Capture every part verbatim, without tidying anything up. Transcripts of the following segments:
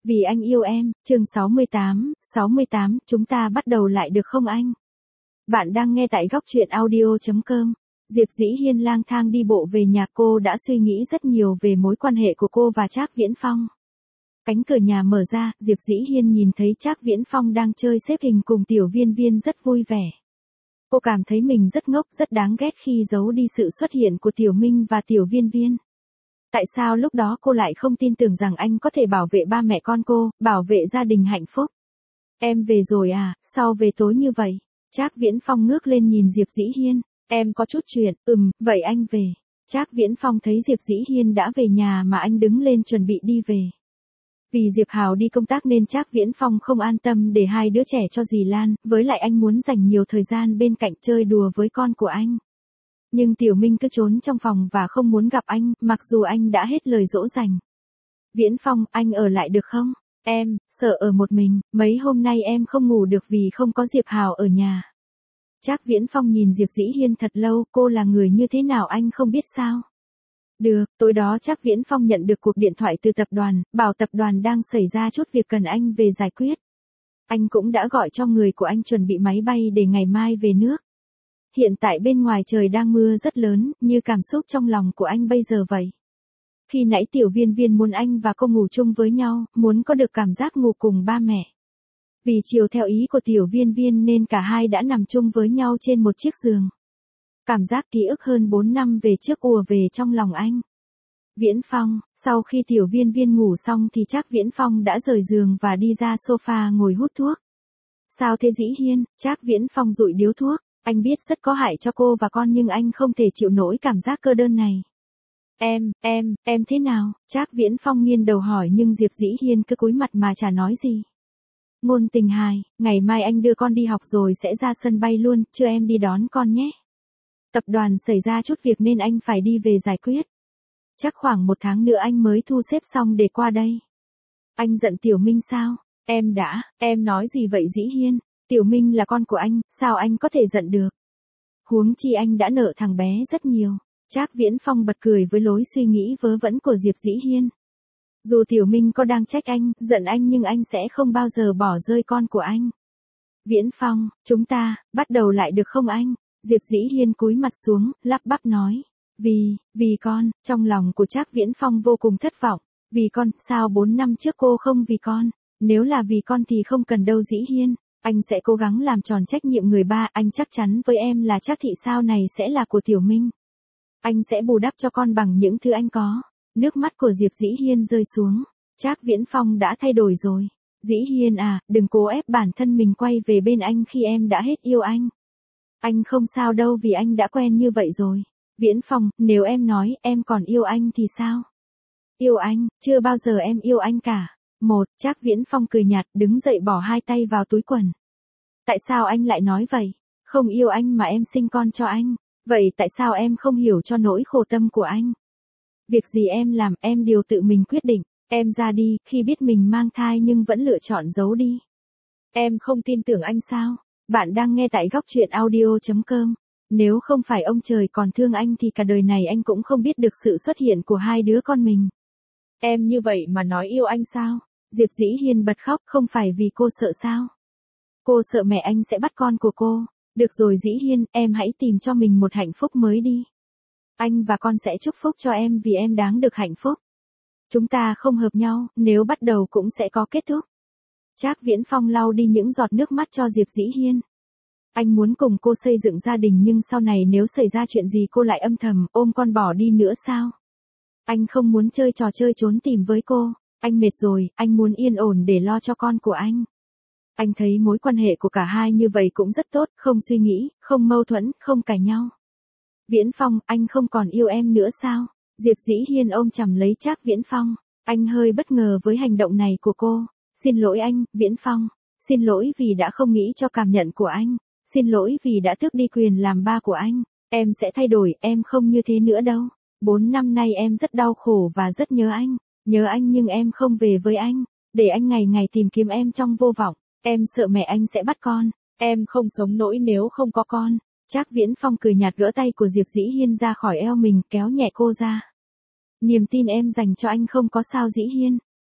Vì anh yêu em, chương sáu mươi tám, sáu mươi tám, chúng ta bắt đầu lại được không anh? Bạn đang nghe tại góc truyện audio chấm com. Diệp Dĩ Hiên lang thang đi bộ về nhà, cô đã suy nghĩ rất nhiều về mối quan hệ của cô và Trác Viễn Phong. Cánh cửa nhà mở ra, Diệp Dĩ Hiên nhìn thấy Trác Viễn Phong đang chơi xếp hình cùng Tiểu Viên Viên rất vui vẻ. Cô cảm thấy mình rất ngốc, rất đáng ghét khi giấu đi sự xuất hiện của Tiểu Minh và Tiểu Viên Viên. Tại sao lúc đó cô lại không tin tưởng rằng anh có thể bảo vệ ba mẹ con cô, bảo vệ gia đình hạnh phúc? Em về rồi à, sao về tối như vậy? Trác Viễn Phong ngước lên nhìn Diệp Dĩ Hiên. Em có chút chuyện, ừm, vậy anh về. Trác Viễn Phong thấy Diệp Dĩ Hiên đã về nhà mà anh đứng lên chuẩn bị đi về. Vì Diệp Hào đi công tác nên Trác Viễn Phong không an tâm để hai đứa trẻ cho dì Lan, với lại anh muốn dành nhiều thời gian bên cạnh chơi đùa với con của anh. Nhưng Tiểu Minh cứ trốn trong phòng và không muốn gặp anh, mặc dù anh đã hết lời dỗ dành. Viễn Phong, anh ở lại được không? Em, sợ ở một mình, mấy hôm nay em không ngủ được vì không có Diệp Hào ở nhà. Trác Viễn Phong nhìn Diệp Dĩ Hiên thật lâu, cô là người như thế nào anh không biết sao? Được, tối đó Trác Viễn Phong nhận được cuộc điện thoại từ tập đoàn, bảo tập đoàn đang xảy ra chút việc cần anh về giải quyết. Anh cũng đã gọi cho người của anh chuẩn bị máy bay để ngày mai về nước. Hiện tại bên ngoài trời đang mưa rất lớn, như cảm xúc trong lòng của anh bây giờ vậy. Khi nãy Tiểu Viên Viên muốn anh và cô ngủ chung với nhau, muốn có được cảm giác ngủ cùng ba mẹ. Vì chiều theo ý của Tiểu Viên Viên nên cả hai đã nằm chung với nhau trên một chiếc giường. Cảm giác ký ức hơn bốn năm về trước ùa về trong lòng anh. Viễn Phong, sau khi Tiểu Viên Viên ngủ xong thì Trác Viễn Phong đã rời giường và đi ra sofa ngồi hút thuốc. Sao thế Dĩ Hiên? Trác Viễn Phong dụi điếu thuốc. Anh biết rất có hại cho cô và con nhưng anh không thể chịu nổi cảm giác cô đơn này. Em, em, em thế nào? Trác Viễn Phong nghiêng đầu hỏi nhưng Diệp Dĩ Hiên cứ cúi mặt mà chả nói gì. Ngôn Tình hài, ngày mai anh đưa con đi học rồi sẽ ra sân bay luôn, chưa em đi đón con nhé. Tập đoàn xảy ra chút việc nên anh phải đi về giải quyết. Chắc khoảng một tháng nữa anh mới thu xếp xong để qua đây. Anh giận Tiểu Minh sao? Em đã, em nói gì vậy Dĩ Hiên? Tiểu Minh là con của anh, sao anh có thể giận được? Huống chi anh đã nợ thằng bé rất nhiều. Trác Viễn Phong bật cười với lối suy nghĩ vớ vẩn của Diệp Dĩ Hiên. Dù Tiểu Minh có đang trách anh, giận anh nhưng anh sẽ không bao giờ bỏ rơi con của anh. Viễn Phong, chúng ta, bắt đầu lại được không anh? Diệp Dĩ Hiên cúi mặt xuống, lắp bắp nói. Vì, vì con, trong lòng của Trác Viễn Phong vô cùng thất vọng. Vì con, sao bốn năm trước cô không vì con? Nếu là vì con thì không cần đâu Dĩ Hiên. Anh sẽ cố gắng làm tròn trách nhiệm người ba, anh chắc chắn với em là Trác thị sau này sẽ là của Tiểu Minh. Anh sẽ bù đắp cho con bằng những thứ anh có. Nước mắt của Diệp Dĩ Hiên rơi xuống. Trác Viễn Phong đã thay đổi rồi. Dĩ Hiên à, đừng cố ép bản thân mình quay về bên anh khi em đã hết yêu anh. Anh không sao đâu vì anh đã quen như vậy rồi. Viễn Phong, nếu em nói em còn yêu anh thì sao? Yêu anh, chưa bao giờ em yêu anh cả. Một, Trác Viễn Phong cười nhạt, đứng dậy bỏ hai tay vào túi quần. Tại sao anh lại nói vậy? Không yêu anh mà em sinh con cho anh. Vậy tại sao em không hiểu cho nỗi khổ tâm của anh? Việc gì em làm, em đều tự mình quyết định. Em ra đi, khi biết mình mang thai nhưng vẫn lựa chọn giấu đi. Em không tin tưởng anh sao? Bạn đang nghe tại góc truyện audio chấm com. Nếu không phải ông trời còn thương anh thì cả đời này anh cũng không biết được sự xuất hiện của hai đứa con mình. Em như vậy mà nói yêu anh sao? Diệp Dĩ Hiên bật khóc, không phải vì cô sợ sao? Cô sợ mẹ anh sẽ bắt con của cô. Được rồi Dĩ Hiên, em hãy tìm cho mình một hạnh phúc mới đi. Anh và con sẽ chúc phúc cho em vì em đáng được hạnh phúc. Chúng ta không hợp nhau, nếu bắt đầu cũng sẽ có kết thúc. Trác Viễn Phong lau đi những giọt nước mắt cho Diệp Dĩ Hiên. Anh muốn cùng cô xây dựng gia đình nhưng sau này nếu xảy ra chuyện gì cô lại âm thầm ôm con bỏ đi nữa sao? Anh không muốn chơi trò chơi trốn tìm với cô. Anh mệt rồi, anh muốn yên ổn để lo cho con của anh. Anh thấy mối quan hệ của cả hai như vậy cũng rất tốt, không suy nghĩ, không mâu thuẫn, không cãi nhau. Viễn Phong, anh không còn yêu em nữa sao? Diệp Dĩ Hiên ôm chầm lấy Trác Viễn Phong. Anh hơi bất ngờ với hành động này của cô. Xin lỗi anh, Viễn Phong. Xin lỗi vì đã không nghĩ cho cảm nhận của anh. Xin lỗi vì đã tước đi quyền làm ba của anh. Em sẽ thay đổi, em không như thế nữa đâu. Bốn năm nay em rất đau khổ và rất nhớ anh. Nhớ anh nhưng em không về với anh. Để anh ngày ngày tìm kiếm em trong vô vọng. Em sợ mẹ anh sẽ bắt con. Em không sống nổi nếu không có con. Trác Viễn Phong cười nhạt gỡ tay của Diệp Dĩ Hiên ra khỏi eo mình, kéo nhẹ cô ra. Niềm tin em dành cho anh không có sao Dĩ Hiên.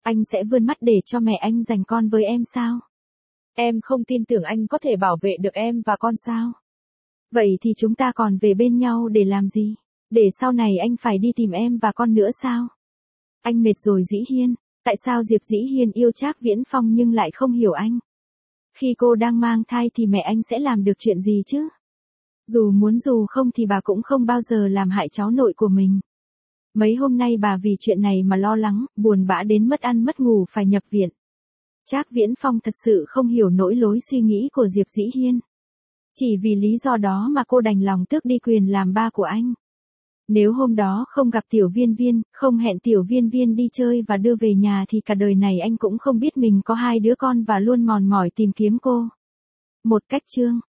Anh sẽ vươn mắt để cho mẹ anh giành con với em sao? Em không tin tưởng anh có thể bảo vệ được em và con sao? Vậy thì chúng ta còn về bên nhau để làm gì? Để sau này anh phải đi tìm em và con nữa sao? Anh mệt rồi Dĩ Hiên. Tại sao Diệp Dĩ Hiên yêu Trác Viễn Phong nhưng lại không hiểu anh? Khi cô đang mang thai thì mẹ anh sẽ làm được chuyện gì chứ? Dù muốn dù không thì bà cũng không bao giờ làm hại cháu nội của mình. Mấy hôm nay bà vì chuyện này mà lo lắng, buồn bã đến mất ăn mất ngủ phải nhập viện. Trác Viễn Phong thật sự không hiểu nỗi lối suy nghĩ của Diệp Dĩ Hiên. Chỉ vì lý do đó mà cô đành lòng tước đi quyền làm ba của anh. Nếu hôm đó không gặp Tiểu Viên Viên, không hẹn Tiểu Viên Viên đi chơi và đưa về nhà thì cả đời này anh cũng không biết mình có hai đứa con và luôn mòn mỏi tìm kiếm cô. Một cách chương